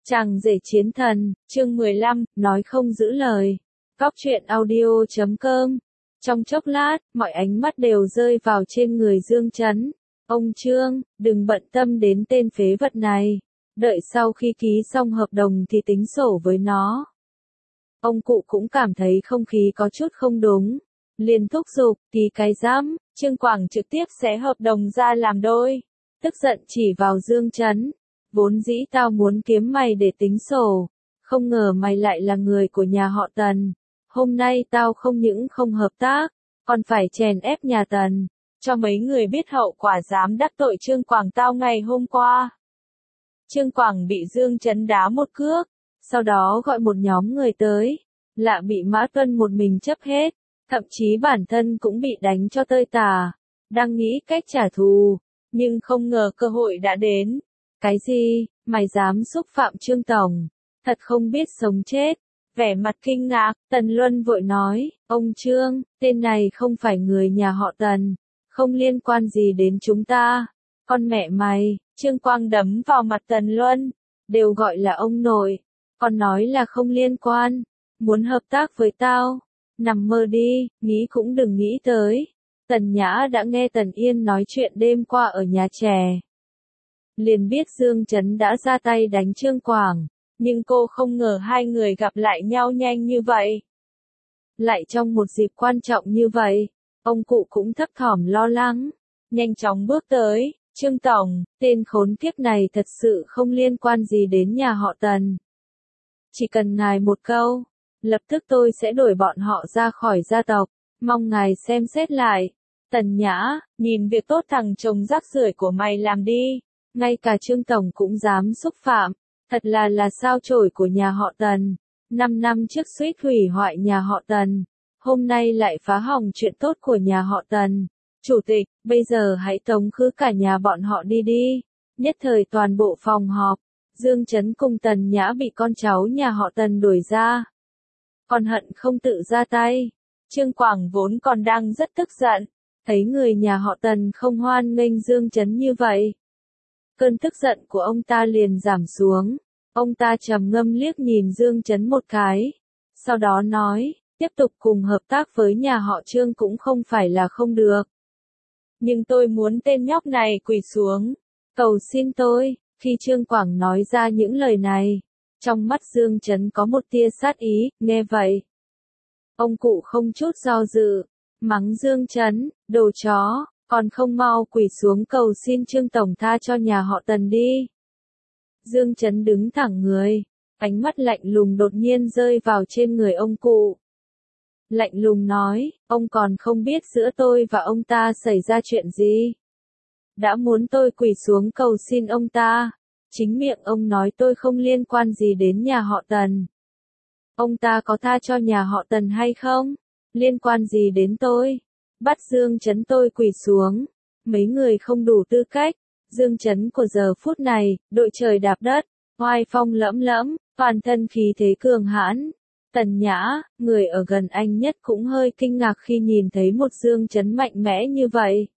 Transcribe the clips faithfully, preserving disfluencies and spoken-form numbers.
Chàng rể chiến thần, chương mười lăm, nói không giữ lời. Góc truyện audio chấm com. Trong chốc lát, mọi ánh mắt đều rơi vào trên người Dương Chấn. Ông Trương, đừng bận tâm đến tên phế vật này. Đợi sau khi ký xong hợp đồng thì tính sổ với nó. Ông cụ cũng cảm thấy không khí có chút không đúng. Liền thúc giục, ký cái dám, Trương Quảng trực tiếp xé hợp đồng ra làm đôi. Tức giận chỉ vào Dương Chấn. Vốn dĩ tao muốn kiếm mày để tính sổ, không ngờ mày lại là người của nhà họ Tần. Hôm nay tao không những không hợp tác, còn phải chèn ép nhà Tần, cho mấy người biết hậu quả dám đắc tội Trương Quảng tao ngày hôm qua. Trương Quảng bị Dương Chấn đá một cước, sau đó gọi một nhóm người tới, lạ bị Mã Tuân một mình chấp hết, thậm chí bản thân cũng bị đánh cho tơi tả, đang nghĩ cách trả thù, nhưng không ngờ cơ hội đã đến. Cái gì, mày dám xúc phạm Trương Tổng, thật không biết sống chết. Vẻ mặt kinh ngạc, Tần Luân vội nói, ông Trương, tên này không phải người nhà họ Tần, không liên quan gì đến chúng ta. Con mẹ mày, Trương Quang đấm vào mặt Tần Luân, đều gọi là ông nội, còn nói là không liên quan, muốn hợp tác với tao, nằm mơ đi, nghĩ cũng đừng nghĩ tới. Tần Nhã đã nghe Tần Yên nói chuyện đêm qua ở nhà trẻ. Liền biết Dương Chấn đã ra tay đánh Trương Quảng, nhưng cô không ngờ hai người gặp lại nhau nhanh như vậy. Lại trong một dịp quan trọng như vậy, ông cụ cũng thấp thỏm lo lắng, nhanh chóng bước tới, Trương Tổng, tên khốn kiếp này thật sự không liên quan gì đến nhà họ Tần. Chỉ cần ngài một câu, lập tức tôi sẽ đuổi bọn họ ra khỏi gia tộc, mong ngài xem xét lại. Tần Nhã, nhìn việc tốt thằng chồng rác rưởi của mày làm đi. Ngay cả Trương Tổng cũng dám xúc phạm, thật là là sao chổi của nhà họ Tần. Năm năm trước suýt hủy hoại nhà họ Tần, hôm nay lại phá hỏng chuyện tốt của nhà họ Tần. Chủ tịch, bây giờ hãy tống khứ cả nhà bọn họ đi đi. Nhất thời toàn bộ phòng họp, Dương Chấn cùng Tần Nhã bị con cháu nhà họ Tần đuổi ra. Còn hận không tự ra tay. Trương Quảng vốn còn đang rất tức giận, thấy người nhà họ Tần không hoan nghênh Dương Chấn như vậy. Cơn tức giận của ông ta liền giảm xuống, ông ta trầm ngâm liếc nhìn Dương Chấn một cái, sau đó nói, tiếp tục cùng hợp tác với nhà họ Trương cũng không phải là không được. Nhưng tôi muốn tên nhóc này quỳ xuống, cầu xin tôi. Khi Trương Quảng nói ra những lời này, trong mắt Dương Chấn có một tia sát ý, nghe vậy. Ông cụ không chút do dự, mắng Dương Chấn, đồ chó. Còn không mau quỳ xuống cầu xin Trương Tổng tha cho nhà họ Tần đi. Dương Chấn đứng thẳng người, ánh mắt lạnh lùng đột nhiên rơi vào trên người ông cụ. Lạnh lùng nói, ông còn không biết giữa tôi và ông ta xảy ra chuyện gì. Đã muốn tôi quỳ xuống cầu xin ông ta, chính miệng ông nói tôi không liên quan gì đến nhà họ Tần. Ông ta có tha cho nhà họ Tần hay không? Liên quan gì đến tôi? Bắt Dương Chấn tôi quỳ xuống. Mấy người không đủ tư cách. Dương Chấn của giờ phút này, đội trời đạp đất, oai phong lẫm lẫm, toàn thân khí thế cường hãn. Tần Nhã, người ở gần anh nhất cũng hơi kinh ngạc khi nhìn thấy một Dương Chấn mạnh mẽ như vậy.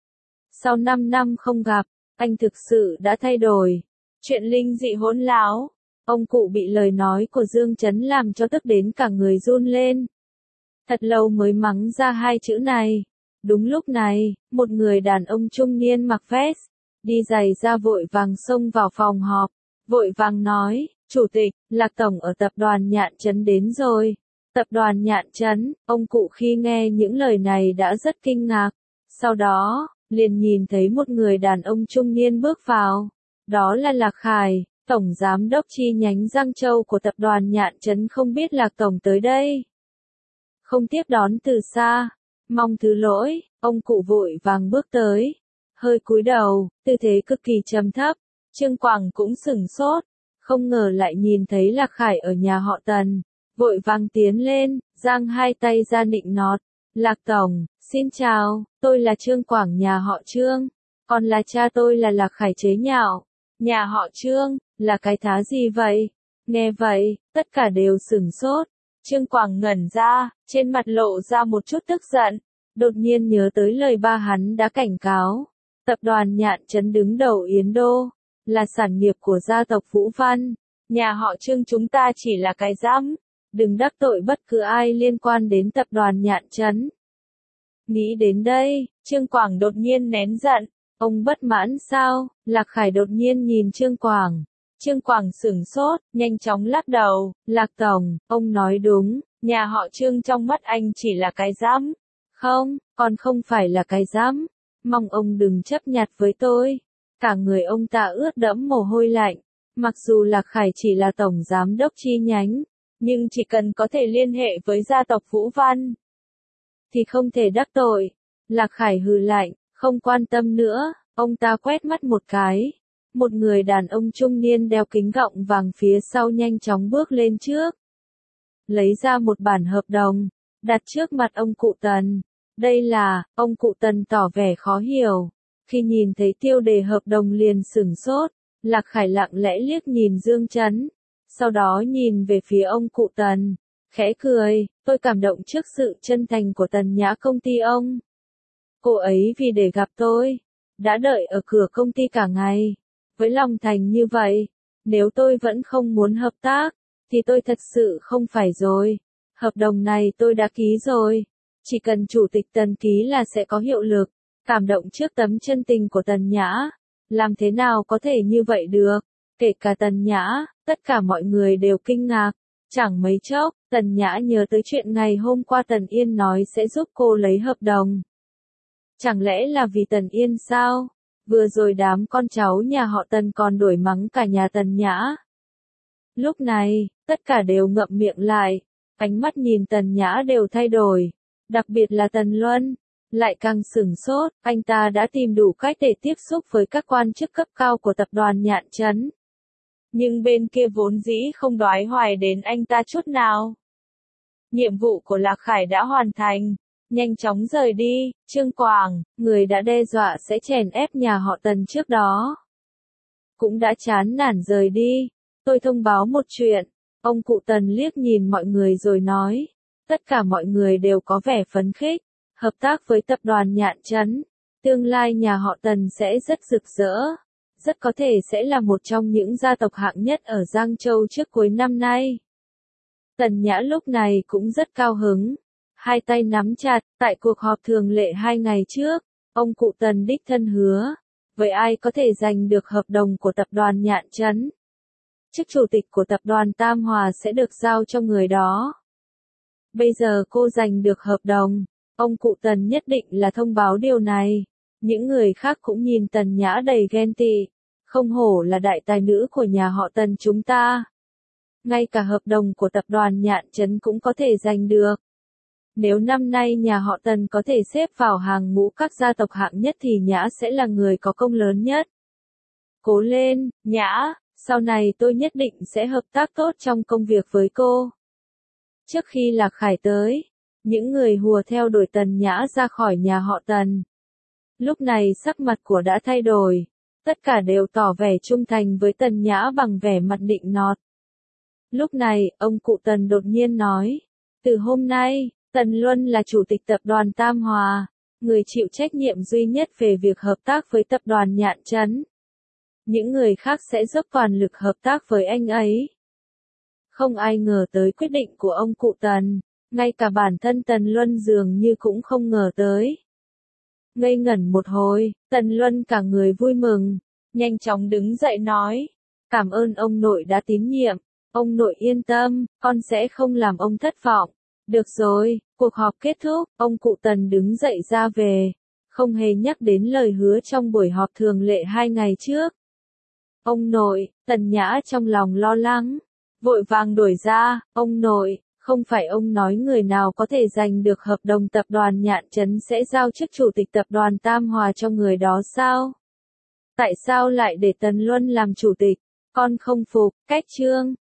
Sau năm năm không gặp, anh thực sự đã thay đổi. Chuyện linh dị hỗn láo. Ông cụ bị lời nói của Dương Chấn làm cho tức đến cả người run lên. Thật lâu mới mắng ra hai chữ này. Đúng lúc này, một người đàn ông trung niên mặc vest, đi giày ra vội vàng xông vào phòng họp, vội vàng nói, Chủ tịch, Lạc Tổng ở tập đoàn Nhạn Trấn đến rồi. Tập đoàn Nhạn Trấn, ông cụ khi nghe những lời này đã rất kinh ngạc, sau đó, liền nhìn thấy một người đàn ông trung niên bước vào, đó là Lạc Khải, Tổng Giám đốc chi nhánh Giang Châu của tập đoàn Nhạn Trấn không biết Lạc Tổng tới đây. Không tiếp đón từ xa, mong thứ lỗi, ông cụ vội vàng bước tới, hơi cúi đầu, tư thế cực kỳ trầm thấp. Trương Quảng cũng sửng sốt, không ngờ lại nhìn thấy Lạc Khải ở nhà họ Tần, vội vàng tiến lên, giang hai tay ra nịnh nọt, Lạc Tổng, xin chào, tôi là Trương Quảng nhà họ Trương, còn là cha tôi là Lạc Khải chế nhạo, nhà họ Trương, là cái thá gì vậy? Nghe vậy, tất cả đều sửng sốt. Trương Quảng ngẩn ra, trên mặt lộ ra một chút tức giận, đột nhiên nhớ tới lời ba hắn đã cảnh cáo. Tập đoàn Nhạn Trấn đứng đầu Yến Đô, là sản nghiệp của gia tộc Vũ Văn, Nhà họ Trương chúng ta chỉ là cái giám, đừng đắc tội bất cứ ai liên quan đến tập đoàn Nhạn Trấn. Nghĩ đến đây, Trương Quảng đột nhiên nén giận, ông bất mãn sao? Lạc Khải đột nhiên nhìn Trương Quảng. Trương Quảng sửng sốt, nhanh chóng lắc đầu, Lạc Tổng, ông nói đúng, nhà họ Trương trong mắt anh chỉ là cái giám. Không, còn không phải là cái giám. Mong ông đừng chấp nhặt với tôi. Cả người ông ta ướt đẫm mồ hôi lạnh. Mặc dù Lạc Khải chỉ là tổng giám đốc chi nhánh, nhưng chỉ cần có thể liên hệ với gia tộc Vũ Văn, thì không thể đắc tội. Lạc Khải hừ lạnh, không quan tâm nữa, ông ta quét mắt một cái. Một người đàn ông trung niên đeo kính gọng vàng phía sau nhanh chóng bước lên trước. Lấy ra một bản hợp đồng, đặt trước mặt ông cụ Tần. Đây là, ông cụ Tần tỏ vẻ khó hiểu. Khi nhìn thấy tiêu đề hợp đồng liền sửng sốt, Lạc Khải lặng lẽ liếc nhìn Dương Chấn. Sau đó nhìn về phía ông cụ Tần, khẽ cười, tôi cảm động trước sự chân thành của Tần Nhã công ty ông. Cô ấy vì để gặp tôi, đã đợi ở cửa công ty cả ngày. Với lòng thành như vậy, nếu tôi vẫn không muốn hợp tác, thì tôi thật sự không phải rồi. Hợp đồng này tôi đã ký rồi, chỉ cần chủ tịch Tần ký là sẽ có hiệu lực. Cảm động trước tấm chân tình của Tần Nhã, làm thế nào có thể như vậy được? Kể cả Tần Nhã, tất cả mọi người đều kinh ngạc. Chẳng mấy chốc, Tần Nhã nhớ tới chuyện ngày hôm qua Tần Yên nói sẽ giúp cô lấy hợp đồng. Chẳng lẽ là vì Tần Yên sao? Vừa rồi đám con cháu nhà họ Tần còn đuổi mắng cả nhà Tần Nhã. Lúc này, tất cả đều ngậm miệng lại, ánh mắt nhìn Tần Nhã đều thay đổi, đặc biệt là Tần Luân, lại càng sửng sốt, anh ta đã tìm đủ cách để tiếp xúc với các quan chức cấp cao của tập đoàn Nhạn Trấn. Nhưng bên kia vốn dĩ không đoái hoài đến anh ta chút nào. Nhiệm vụ của Lạc Khải đã hoàn thành, nhanh chóng rời đi, Trương Quảng, người đã đe dọa sẽ chèn ép nhà họ Tần trước đó, cũng đã chán nản rời đi. Tôi thông báo một chuyện, ông cụ Tần liếc nhìn mọi người rồi nói, tất cả mọi người đều có vẻ phấn khích, hợp tác với tập đoàn Nhạn Trấn, tương lai nhà họ Tần sẽ rất rực rỡ, rất có thể sẽ là một trong những gia tộc hạng nhất ở Giang Châu trước cuối năm nay. Tần Nhã lúc này cũng rất cao hứng, hai tay nắm chặt. Tại cuộc họp thường lệ hai ngày trước, ông cụ Tần đích thân hứa, với ai có thể giành được hợp đồng của tập đoàn Nhạn Trấn, chức chủ tịch của tập đoàn Tam Hòa sẽ được giao cho người đó. Bây giờ cô giành được hợp đồng, ông cụ Tần nhất định là thông báo điều này. Những người khác cũng nhìn Tần Nhã đầy ghen tị, không hổ là đại tài nữ của nhà họ Tần chúng ta. Ngay cả hợp đồng của tập đoàn Nhạn Trấn cũng có thể giành được. Nếu năm nay nhà họ Tần có thể xếp vào hàng ngũ các gia tộc hạng nhất thì Nhã sẽ là người có công lớn nhất. Cố lên, Nhã, sau này tôi nhất định sẽ hợp tác tốt trong công việc với cô. Trước khi Lạc Khải tới, những người hùa theo đuổi Tần Nhã ra khỏi nhà họ Tần. Lúc này sắc mặt của đã thay đổi, tất cả đều tỏ vẻ trung thành với Tần Nhã bằng vẻ mặt nịnh nọt. Lúc này, ông cụ Tần đột nhiên nói, từ hôm nay, Tần Luân là chủ tịch tập đoàn Tam Hòa, người chịu trách nhiệm duy nhất về việc hợp tác với tập đoàn Nhạn Trấn. Những người khác sẽ dốc toàn lực hợp tác với anh ấy. Không ai ngờ tới quyết định của ông cụ Tần, ngay cả bản thân Tần Luân dường như cũng không ngờ tới. Ngây ngẩn một hồi, Tần Luân cả người vui mừng, nhanh chóng đứng dậy nói, cảm ơn ông nội đã tín nhiệm, ông nội yên tâm, con sẽ không làm ông thất vọng. Được rồi, cuộc họp kết thúc, ông cụ Tần đứng dậy ra về, không hề nhắc đến lời hứa trong buổi họp thường lệ hai ngày trước. Ông nội, Tần Nhã trong lòng lo lắng, vội vàng đuổi ra, ông nội, không phải ông nói người nào có thể giành được hợp đồng tập đoàn Nhạn Trấn sẽ giao chức chủ tịch tập đoàn Tam Hòa cho người đó sao? Tại sao lại để Tần Luân làm chủ tịch? Con không phục, cách Trương.